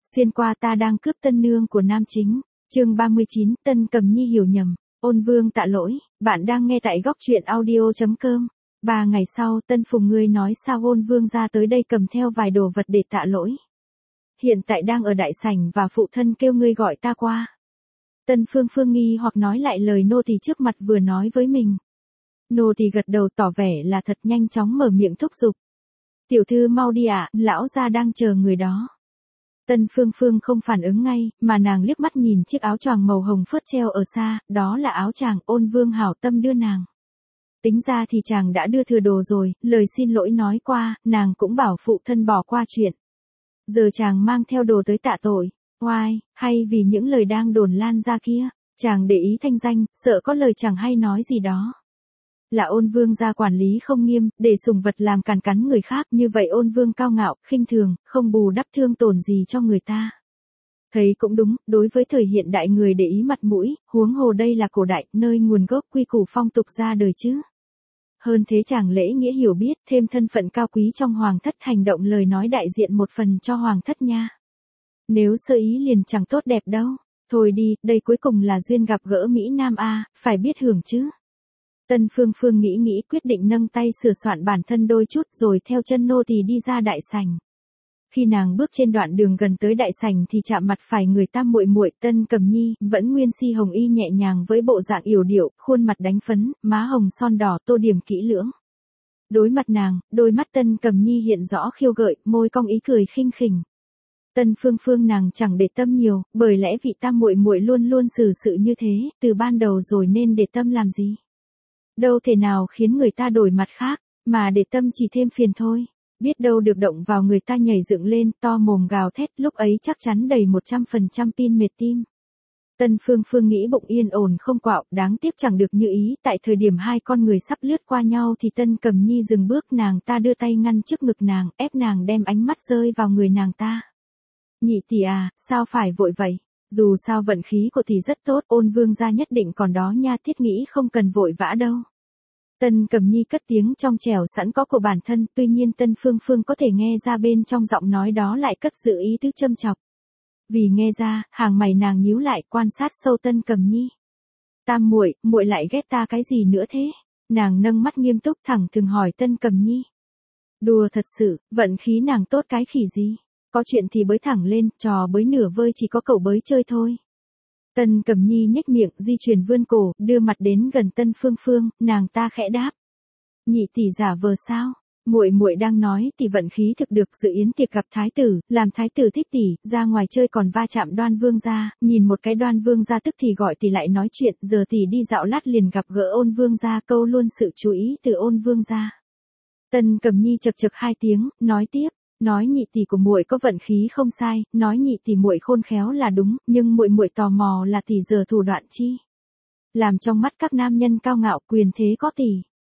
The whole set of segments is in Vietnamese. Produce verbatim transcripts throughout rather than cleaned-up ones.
Xuyên qua ta đang cướp tân nương của nam chính. Chương ba mươi chín, Tân Cầm Nhi hiểu nhầm. Ôn Vương tạ lỗi, bạn đang nghe tại góc truyện audio chấm com. Ba ngày sau, Tân Phùng ngươi nói sao Ôn Vương ra tới đây cầm theo vài đồ vật để tạ lỗi. Hiện tại đang ở đại sảnh và phụ thân kêu ngươi gọi ta qua. Tân Phương Phương nghi hoặc nói lại lời nô tỳ trước mặt vừa nói với mình. Nô tỳ gật đầu tỏ vẻ là thật, nhanh chóng mở miệng thúc giục. Tiểu thư mau đi ạ, lão gia đang chờ người đó. Tân Phương Phương không phản ứng ngay, mà nàng liếc mắt nhìn chiếc áo choàng màu hồng phớt treo ở xa, đó là áo chàng Ôn Vương hảo tâm đưa nàng. Tính ra thì chàng đã đưa thừa đồ rồi, lời xin lỗi nói qua, nàng cũng bảo phụ thân bỏ qua chuyện. Giờ chàng mang theo đồ tới tạ tội, oai, hay vì những lời đang đồn lan ra kia, chàng để ý thanh danh, sợ có lời chẳng hay nói gì đó. Là Ôn Vương gia quản lý không nghiêm, để sùng vật làm càn cắn người khác, như vậy Ôn Vương cao ngạo, khinh thường, không bù đắp thương tổn gì cho người ta. Thấy cũng đúng, đối với thời hiện đại người để ý mặt mũi, huống hồ đây là cổ đại, nơi nguồn gốc quy củ phong tục ra đời chứ. Hơn thế chàng lễ nghĩa hiểu biết, thêm thân phận cao quý trong hoàng thất, hành động lời nói đại diện một phần cho hoàng thất nha. Nếu sơ ý liền chẳng tốt đẹp đâu. Thôi đi, đây cuối cùng là duyên gặp gỡ Mỹ Nam A, phải biết hưởng chứ. Tân Phương Phương nghĩ nghĩ quyết định nâng tay sửa soạn bản thân đôi chút rồi theo chân nô tỳ đi ra đại sảnh. Khi nàng bước trên đoạn đường gần tới đại sảnh thì chạm mặt phải người Tam muội muội Tân Cầm Nhi, vẫn nguyên si hồng y nhẹ nhàng với bộ dạng yểu điệu, khuôn mặt đánh phấn, má hồng son đỏ tô điểm kỹ lưỡng. Đối mặt nàng, đôi mắt Tân Cầm Nhi hiện rõ khiêu gợi, môi cong ý cười khinh khỉnh. Tân Phương Phương nàng chẳng để tâm nhiều, bởi lẽ vị Tam muội muội luôn luôn xử sự như thế, từ ban đầu rồi nên để tâm làm gì. Đâu thể nào khiến người ta đổi mặt khác, mà để tâm chỉ thêm phiền thôi. Biết đâu được động vào người ta nhảy dựng lên, to mồm gào thét, lúc ấy chắc chắn đầy một trăm phần trăm pin mệt tim. Tân Phương Phương nghĩ bụng yên ổn không quạo, đáng tiếc chẳng được như ý, tại thời điểm hai con người sắp lướt qua nhau thì Tân Cầm Nhi dừng bước, nàng ta đưa tay ngăn trước ngực nàng, ép nàng đem ánh mắt rơi vào người nàng ta. Nhị tỷ à, sao phải vội vậy? Dù sao vận khí của tỷ rất tốt, Ôn Vương gia nhất định còn đó nha, thiết nghĩ không cần vội vã đâu. Tân Cầm Nhi cất tiếng trong trẻo sẵn có của bản thân, tuy nhiên Tân Phương Phương có thể nghe ra bên trong giọng nói đó lại cất giữ ý tứ châm chọc. Vì nghe ra, hàng mày nàng nhíu lại, quan sát sâu Tân Cầm Nhi. Tam muội, muội lại ghét ta cái gì nữa thế? Nàng nâng mắt nghiêm túc thẳng thừng hỏi Tân Cầm Nhi. Đùa thật sự, vận khí nàng tốt cái khỉ gì? Có chuyện thì bới thẳng lên, trò bới nửa vơi chỉ có cậu bới chơi thôi. Tân Cầm Nhi nhếch miệng, di chuyển vươn cổ, đưa mặt đến gần Tân Phương Phương, nàng ta khẽ đáp. Nhị tỷ giả vờ sao? Muội muội đang nói tỷ vận khí thực được, dự yến tiệc gặp thái tử, làm thái tử thích tỷ, ra ngoài chơi còn va chạm Đoan Vương gia, nhìn một cái Đoan Vương gia tức thì gọi tỷ lại nói chuyện, giờ tỷ đi dạo lát liền gặp gỡ Ôn Vương gia, câu luôn sự chú ý từ Ôn Vương gia. Tân Cầm Nhi chậc chậc hai tiếng, nói tiếp. Nói nhị tỷ của muội có vận khí không sai, nói nhị tỷ muội khôn khéo là đúng, nhưng muội muội tò mò là tỷ giờ thủ đoạn chi? Làm trong mắt các nam nhân cao ngạo, quyền thế có tỷ.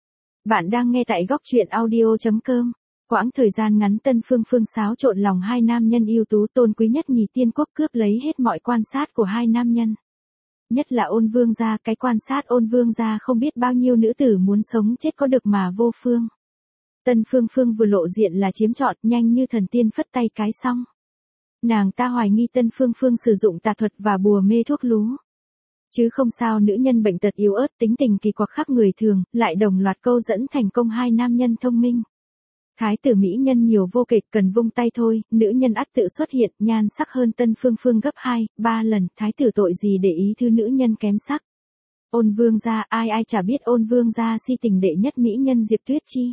Bạn đang nghe tại góc truyện audio chấm com. Quãng thời gian ngắn Tân Phương Phương xáo trộn lòng hai nam nhân ưu tú tôn quý nhất nhì tiên quốc, cướp lấy hết mọi quan sát của hai nam nhân. Nhất là Ôn Vương gia, cái quan sát Ôn Vương gia không biết bao nhiêu nữ tử muốn sống chết có được mà vô phương. Tân Phương Phương vừa lộ diện là chiếm trọn, nhanh như thần tiên phất tay cái xong. Nàng ta hoài nghi Tân Phương Phương sử dụng tà thuật và bùa mê thuốc lú. Chứ không sao, nữ nhân bệnh tật yếu ớt, tính tình kỳ quặc khác người thường, lại đồng loạt câu dẫn thành công hai nam nhân thông minh. Thái tử mỹ nhân nhiều vô kể, cần vung tay thôi, nữ nhân ắt tự xuất hiện, nhan sắc hơn Tân Phương Phương gấp hai, ba lần, thái tử tội gì để ý thứ nữ nhân kém sắc. Ôn Vương gia, ai ai chả biết Ôn Vương gia si tình đệ nhất mỹ nhân Diệp Tuyết Chi.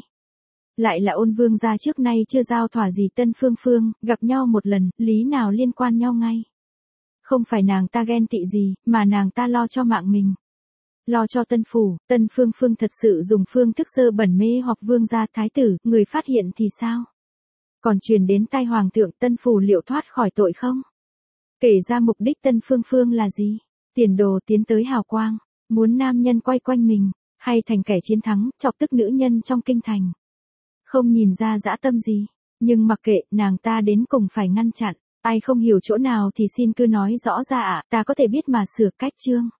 Lại là Ôn Vương gia trước nay chưa giao thỏa gì Tân Phương Phương, gặp nhau một lần, lý nào liên quan nhau ngay. Không phải nàng ta ghen tị gì, mà nàng ta lo cho mạng mình. Lo cho Tân Phủ, Tân Phương Phương thật sự dùng phương thức dơ bẩn mê hoặc Vương gia thái tử, người phát hiện thì sao? Còn truyền đến tai Hoàng thượng, Tân Phủ liệu thoát khỏi tội không? Kể ra mục đích Tân Phương Phương là gì? Tiền đồ tiến tới hào quang, muốn nam nhân quay quanh mình, hay thành kẻ chiến thắng, chọc tức nữ nhân trong kinh thành. Không nhìn ra dã tâm gì, nhưng mặc kệ, nàng ta đến cùng phải ngăn chặn. Ai không hiểu chỗ nào thì xin cứ nói rõ ra ạ, ta có thể biết mà sửa cách chương.